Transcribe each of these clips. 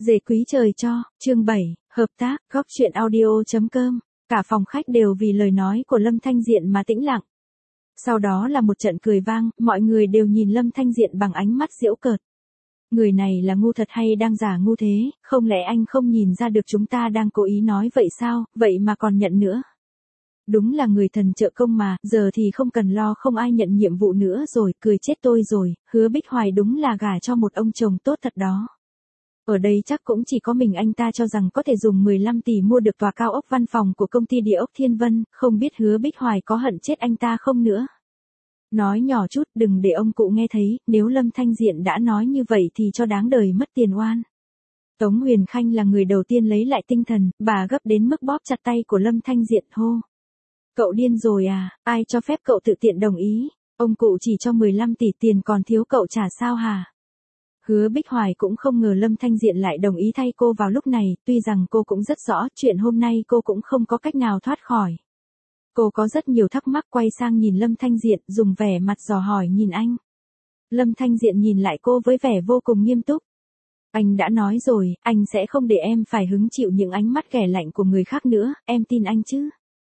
Dề quý trời cho, chương 7, hợp tác, góc chuyện audio.com. Cả phòng khách đều vì lời nói của Lâm Thanh Diện mà tĩnh lặng. Sau đó là một trận cười vang, mọi người đều nhìn Lâm Thanh Diện bằng ánh mắt giễu cợt. Người này là ngu thật hay đang giả ngu thế, không lẽ anh không nhìn ra được chúng ta đang cố ý nói vậy sao, vậy mà còn nhận nữa. Đúng là người thần trợ công mà, giờ thì không cần lo không ai nhận nhiệm vụ nữa rồi, cười chết tôi rồi, Hứa Bích Hoài đúng là gả cho một ông chồng tốt thật đó. Ở đây chắc cũng chỉ có mình anh ta cho rằng có thể dùng 15 tỷ mua được tòa cao ốc văn phòng của công ty địa ốc Thiên Vân, không biết Hứa Bích Hoài có hận chết anh ta không nữa. Nói nhỏ chút đừng để ông cụ nghe thấy, nếu Lâm Thanh Diện đã nói như vậy thì cho đáng đời mất tiền oan. Tống Huyền Khanh là người đầu tiên lấy lại tinh thần, bà gấp đến mức bóp chặt tay của Lâm Thanh Diện hô. Cậu điên rồi à, ai cho phép cậu tự tiện đồng ý, ông cụ chỉ cho 15 tỷ tiền còn thiếu cậu trả sao hả? Hứa Bích Hoài cũng không ngờ Lâm Thanh Diện lại đồng ý thay cô vào lúc này, tuy rằng cô cũng rất rõ chuyện hôm nay cô cũng không có cách nào thoát khỏi. Cô có rất nhiều thắc mắc quay sang nhìn Lâm Thanh Diện dùng vẻ mặt dò hỏi nhìn anh. Lâm Thanh Diện nhìn lại cô với vẻ vô cùng nghiêm túc. Anh đã nói rồi, anh sẽ không để em phải hứng chịu những ánh mắt ghẻ lạnh của người khác nữa, em tin anh chứ?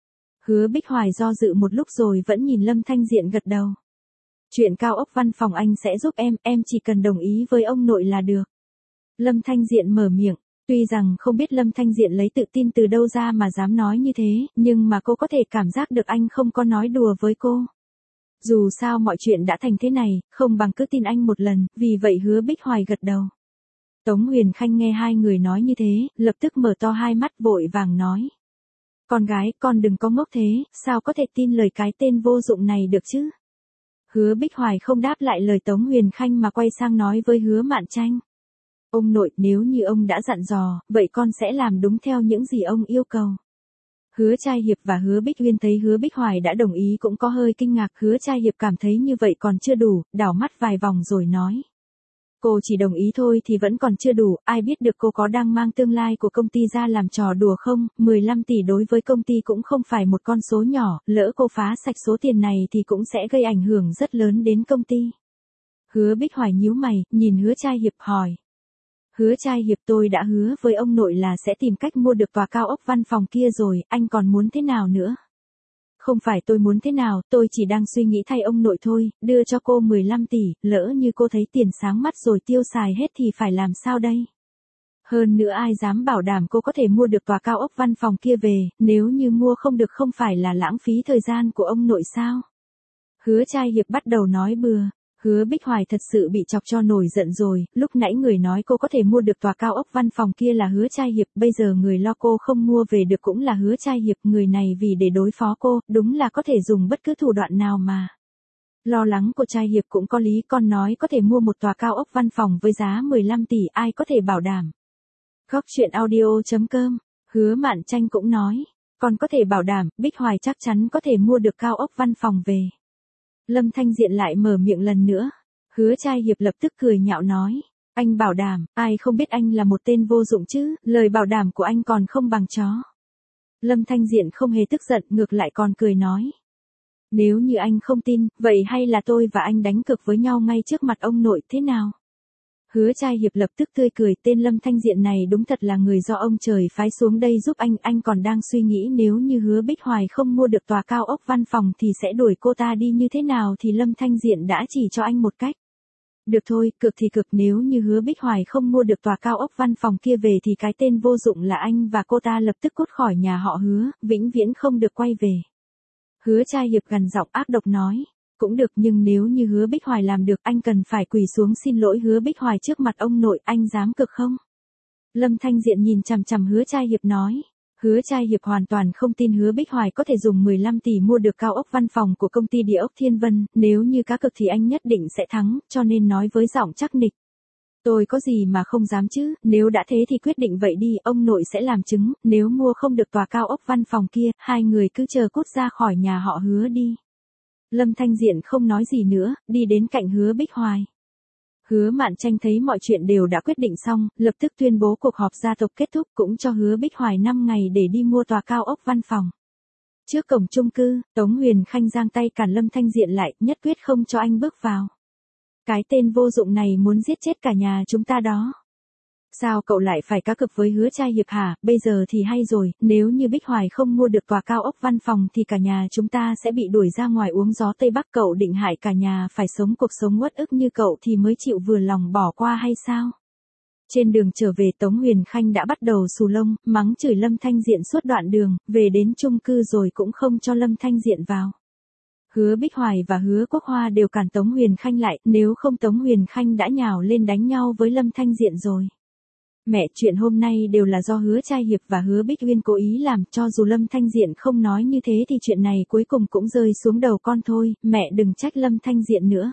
Hứa Bích Hoài do dự một lúc rồi vẫn nhìn Lâm Thanh Diện gật đầu. Chuyện cao ốc văn phòng anh sẽ giúp em chỉ cần đồng ý với ông nội là được. Lâm Thanh Diện mở miệng, tuy rằng không biết Lâm Thanh Diện lấy tự tin từ đâu ra mà dám nói như thế, nhưng mà cô có thể cảm giác được anh không có nói đùa với cô. Dù sao mọi chuyện đã thành thế này, không bằng cứ tin anh một lần, vì vậy Hứa Bích Hoài gật đầu. Tống Huyền Khanh nghe hai người nói như thế, lập tức mở to hai mắt vội vàng nói. Con gái, con đừng có ngốc thế, sao có thể tin lời cái tên vô dụng này được chứ? Hứa Bích Hoài không đáp lại lời Tống Huyền Khanh mà quay sang nói với Hứa Mạn Tranh. Ông nội, nếu như ông đã dặn dò, vậy con sẽ làm đúng theo những gì ông yêu cầu. Hứa Trai Hiệp và Hứa Bích Uyên thấy Hứa Bích Hoài đã đồng ý cũng có hơi kinh ngạc. Hứa Trai Hiệp cảm thấy như vậy còn chưa đủ, đảo mắt vài vòng rồi nói. Cô chỉ đồng ý thôi thì vẫn còn chưa đủ, ai biết được cô có đang mang tương lai của công ty ra làm trò đùa không, 15 tỷ đối với công ty cũng không phải một con số nhỏ, lỡ cô phá sạch số tiền này thì cũng sẽ gây ảnh hưởng rất lớn đến công ty. Hứa Bích Hoài nhíu mày, nhìn Hứa Trai Hiệp hỏi. Hứa Trai Hiệp, tôi đã hứa với ông nội là sẽ tìm cách mua được tòa cao ốc văn phòng kia rồi, anh còn muốn thế nào nữa? Không phải tôi muốn thế nào, tôi chỉ đang suy nghĩ thay ông nội thôi, đưa cho cô 15 tỷ, lỡ như cô thấy tiền sáng mắt rồi tiêu xài hết thì phải làm sao đây? Hơn nữa ai dám bảo đảm cô có thể mua được tòa cao ốc văn phòng kia về, nếu như mua không được không phải là lãng phí thời gian của ông nội sao? Hứa Trai Hiệp bắt đầu nói bừa. Hứa Bích Hoài thật sự bị chọc cho nổi giận rồi, lúc nãy người nói cô có thể mua được tòa cao ốc văn phòng kia là Hứa Trai Hiệp, bây giờ người lo cô không mua về được cũng là Hứa Trai Hiệp, người này vì để đối phó cô, đúng là có thể dùng bất cứ thủ đoạn nào mà. Lo lắng của Trai Hiệp cũng có lý, con nói có thể mua một tòa cao ốc văn phòng với giá 15 tỷ, ai có thể bảo đảm. Góc chuyện audio.com, Hứa Mạn Tranh cũng nói, con có thể bảo đảm, Bích Hoài chắc chắn có thể mua được cao ốc văn phòng về. Lâm Thanh Diện lại mở miệng lần nữa. Hứa Trai Hiệp lập tức cười nhạo nói. Anh bảo đảm, ai không biết anh là một tên vô dụng chứ, lời bảo đảm của anh còn không bằng chó. Lâm Thanh Diện không hề tức giận, ngược lại còn cười nói. Nếu như anh không tin, vậy hay là tôi và anh đánh cược với nhau ngay trước mặt ông nội thế nào? Hứa Trai Hiệp lập tức tươi cười, tên Lâm Thanh Diện này đúng thật là người do ông trời phái xuống đây giúp anh còn đang suy nghĩ nếu như Hứa Bích Hoài không mua được tòa cao ốc văn phòng thì sẽ đuổi cô ta đi như thế nào thì Lâm Thanh Diện đã chỉ cho anh một cách. Được thôi, cực thì cực, nếu như Hứa Bích Hoài không mua được tòa cao ốc văn phòng kia về thì cái tên vô dụng là anh và cô ta lập tức cút khỏi nhà họ Hứa, vĩnh viễn không được quay về. Hứa Trai Hiệp gằn giọng ác độc nói. Cũng được, nhưng nếu như Hứa Bích Hoài làm được anh cần phải quỳ xuống xin lỗi Hứa Bích Hoài trước mặt ông nội, anh dám cực không? Lâm Thanh Diện nhìn chằm chằm Hứa Trai Hiệp nói. Hứa Trai Hiệp hoàn toàn không tin Hứa Bích Hoài có thể dùng 15 tỷ mua được cao ốc văn phòng của công ty địa ốc Thiên Vân, nếu như cá cược thì anh nhất định sẽ thắng, cho nên nói với giọng chắc nịch. Tôi có gì mà không dám chứ, nếu đã thế thì quyết định vậy đi, ông nội sẽ làm chứng, nếu mua không được tòa cao ốc văn phòng kia, hai người cứ chờ cút ra khỏi nhà họ Hứa đi. Lâm Thanh Diện không nói gì nữa, đi đến cạnh Hứa Bích Hoài. Hứa Mạn Tranh thấy mọi chuyện đều đã quyết định xong, lập tức tuyên bố cuộc họp gia tộc kết thúc, cũng cho Hứa Bích Hoài 5 ngày để đi mua tòa cao ốc văn phòng. Trước cổng chung cư, Tống Huyền Khanh giang tay cản Lâm Thanh Diện lại, nhất quyết không cho anh bước vào. Cái tên vô dụng này muốn giết chết cả nhà chúng ta đó. Sao cậu lại phải cá cược với Hứa Trai Hiệp hả, bây giờ thì hay rồi, nếu như Bích Hoài không mua được tòa cao ốc văn phòng thì cả nhà chúng ta sẽ bị đuổi ra ngoài uống gió Tây Bắc, cậu định hại cả nhà phải sống cuộc sống uất ức như cậu thì mới chịu vừa lòng bỏ qua hay sao? Trên đường trở về Tống Huyền Khanh đã bắt đầu xù lông, mắng chửi Lâm Thanh Diện suốt đoạn đường, về đến chung cư rồi cũng không cho Lâm Thanh Diện vào. Hứa Bích Hoài và Hứa Quốc Hoa đều cản Tống Huyền Khanh lại, nếu không Tống Huyền Khanh đã nhào lên đánh nhau với Lâm Thanh Diện rồi. Mẹ, chuyện hôm nay đều là do Hứa Trai Hiệp và Hứa Bích Uyên cố ý làm, cho dù Lâm Thanh Diện không nói như thế thì chuyện này cuối cùng cũng rơi xuống đầu con thôi, mẹ đừng trách Lâm Thanh Diện nữa.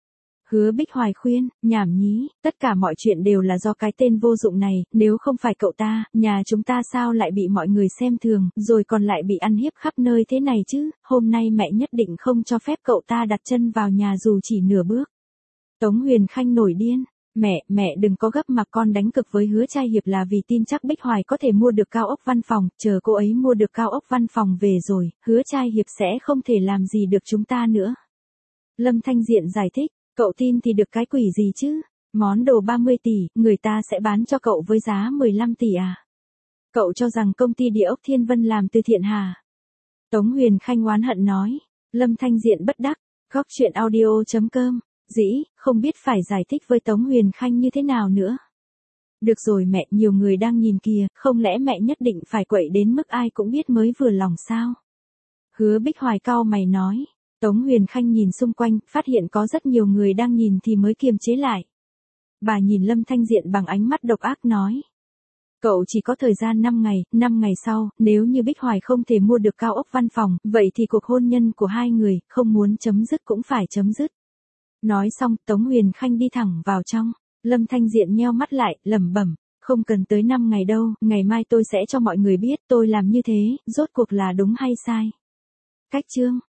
Hứa Bích Hoài khuyên, nhảm nhí, tất cả mọi chuyện đều là do cái tên vô dụng này, nếu không phải cậu ta, nhà chúng ta sao lại bị mọi người xem thường, rồi còn lại bị ăn hiếp khắp nơi thế này chứ, hôm nay mẹ nhất định không cho phép cậu ta đặt chân vào nhà dù chỉ nửa bước. Tống Huyền Khanh nổi điên. Mẹ đừng có gấp mà con đánh cực với Hứa Trai Hiệp là vì tin chắc Bích Hoài có thể mua được cao ốc văn phòng, chờ cô ấy mua được cao ốc văn phòng về rồi, Hứa Trai Hiệp sẽ không thể làm gì được chúng ta nữa. Lâm Thanh Diện giải thích, cậu tin thì được cái quỷ gì chứ, món đồ 30 tỷ, người ta sẽ bán cho cậu với giá 15 tỷ à? Cậu cho rằng công ty Địa ốc Thiên Vân làm từ thiện hả? Tống Huyền Khanh oán hận nói. Lâm Thanh Diện bất đắc, góc chuyện audio.com. Dĩ, không biết phải giải thích với Tống Huyền Khanh như thế nào nữa. Được rồi mẹ, nhiều người đang nhìn kìa, không lẽ mẹ nhất định phải quậy đến mức ai cũng biết mới vừa lòng sao? Hứa Bích Hoài cau mày nói. Tống Huyền Khanh nhìn xung quanh, phát hiện có rất nhiều người đang nhìn thì mới kiềm chế lại. Bà nhìn Lâm Thanh Diện bằng ánh mắt độc ác nói. Cậu chỉ có thời gian 5 ngày sau, nếu như Bích Hoài không thể mua được cao ốc văn phòng, vậy thì cuộc hôn nhân của hai người, không muốn chấm dứt cũng phải chấm dứt. Nói xong, Tống Huyền Khanh đi thẳng vào trong. Lâm Thanh Diện nheo mắt lại, lẩm bẩm, không cần tới 5 ngày đâu, ngày mai tôi sẽ cho mọi người biết tôi làm như thế, rốt cuộc là đúng hay sai. Cách chương